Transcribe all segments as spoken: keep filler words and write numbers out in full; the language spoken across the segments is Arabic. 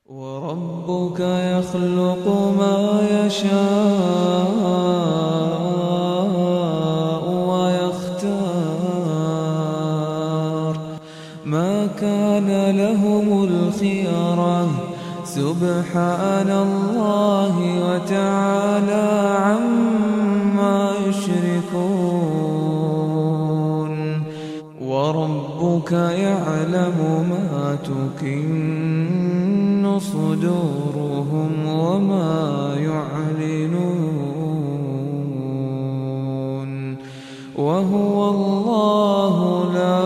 وربك يخلق ما يشاء ويختار ما كان لهم الخيرة سبحان الله وتعالى عما يشركون وربك يعلم ما تكن صدورهم وما يعلنون وهو الله لا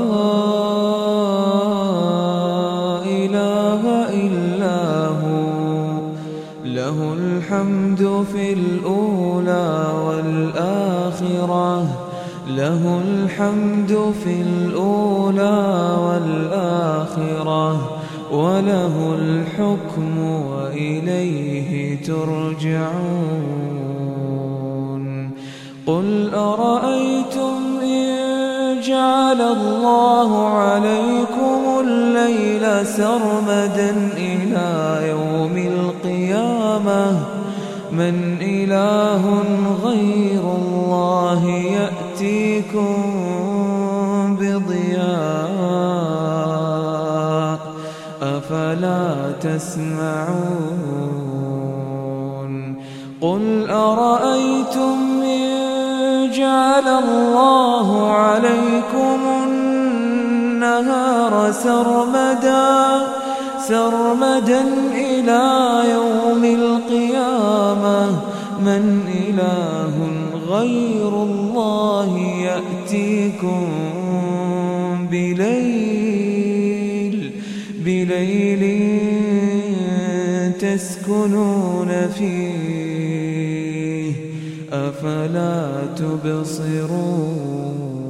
إله إلا هو له الحمد في الأولى والآخرة له الحمد في الأولى والآخرة وله الحكم وإليه ترجعون قل أرأيتم إن جعل الله عليكم الليل سرمدا إلى يوم القيامة من إله غير الله يأتيكم بضياء أفلا تسمعون قل أرأيتم إن جعل الله عليكم النهار سرمدا سرمدا إلى يوم القيامة من إله غير الله يأتيكم بليل بليل تسكنون فيه أفلا تبصرون